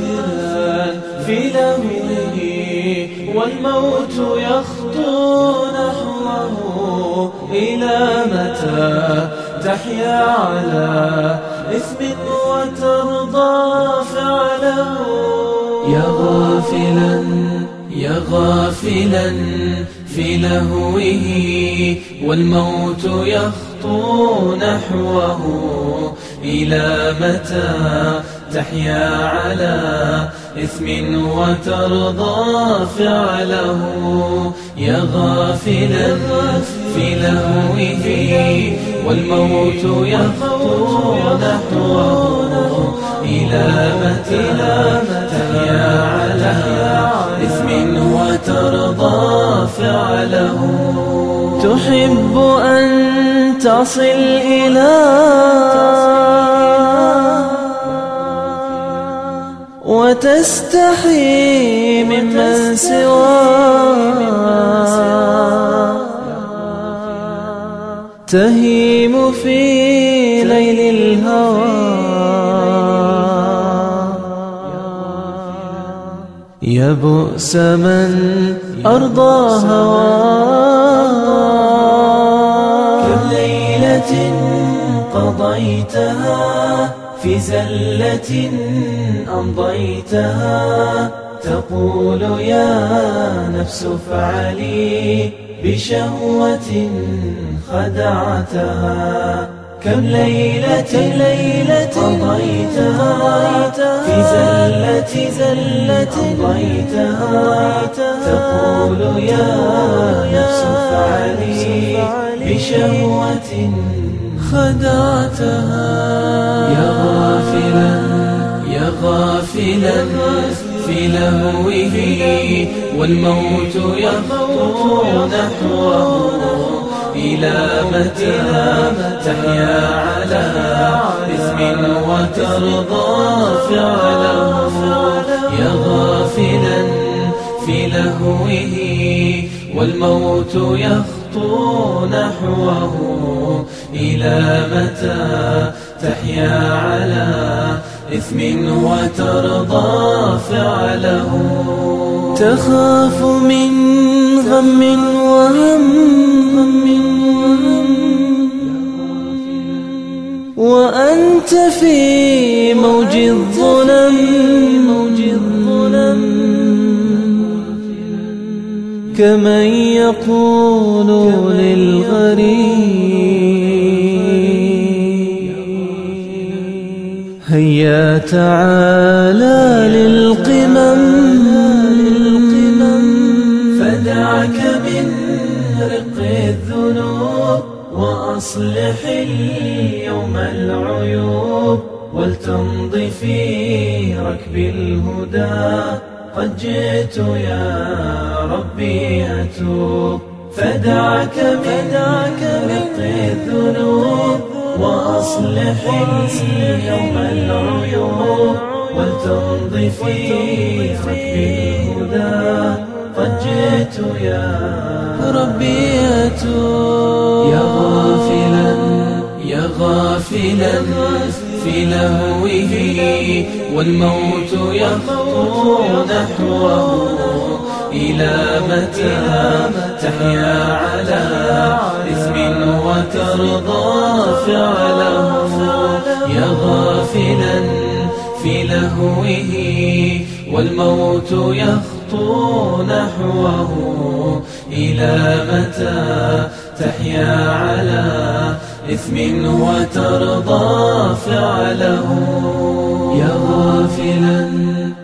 غافلا في لهوه والموت يخطو نحوه. إلى متى تحيا على إثم وترضى فعله؟ يا غافلا في لهوه والموت يخطو نحوه. إلى متى تحيا على إثم وترضى فعله؟ يا غافلا في لهوه والموت يخطو نحوه. إلى متى تحيا على إثم وترضى فعله؟ تحب أن تصل وتستحي ممن سواه، تهيم في ليل الهوى. يا بؤس من أرضى هواه، كم ليلة قضيتها في زلة أمضيتها، تقول يا نفس افعلي بشهوة خدعتها. كم ليلة قضيتها في زلة أمضيتها، تقول يا نفس افعلي بشهوة خدعتها. يا غافلا في لهوه والموت يخطو نحوه. إلى متى تحيا على إثم وترضى فعله؟ يا غافلا في لهوه والموت يخطو نحوه. إلى متى تحيا على إثم وترضى فعله؟ تخاف من غم وهم وأنت في موج الظلم، كمن يقول للغريب هيا تعالى للقمم. فدعك من رق الذنوب وأصلح اليوم العيوب، ولتمض في ركب الهدى. قد جئت يا ربي أتوب. فدعك من رق الذنوب وأصلح اليوم العيوب، ولتمض في ركب الهدى. قد جئت يا ربي أتوب. يا غافلا في لهوه والموت يخطو نحوه. إلى متى تحيا على إثم وترضى فعله؟ يا غافلا في لهوه والموت يخطو نحوه. إلى متى تحيا على إثم وترضى فعله؟ يا غافلا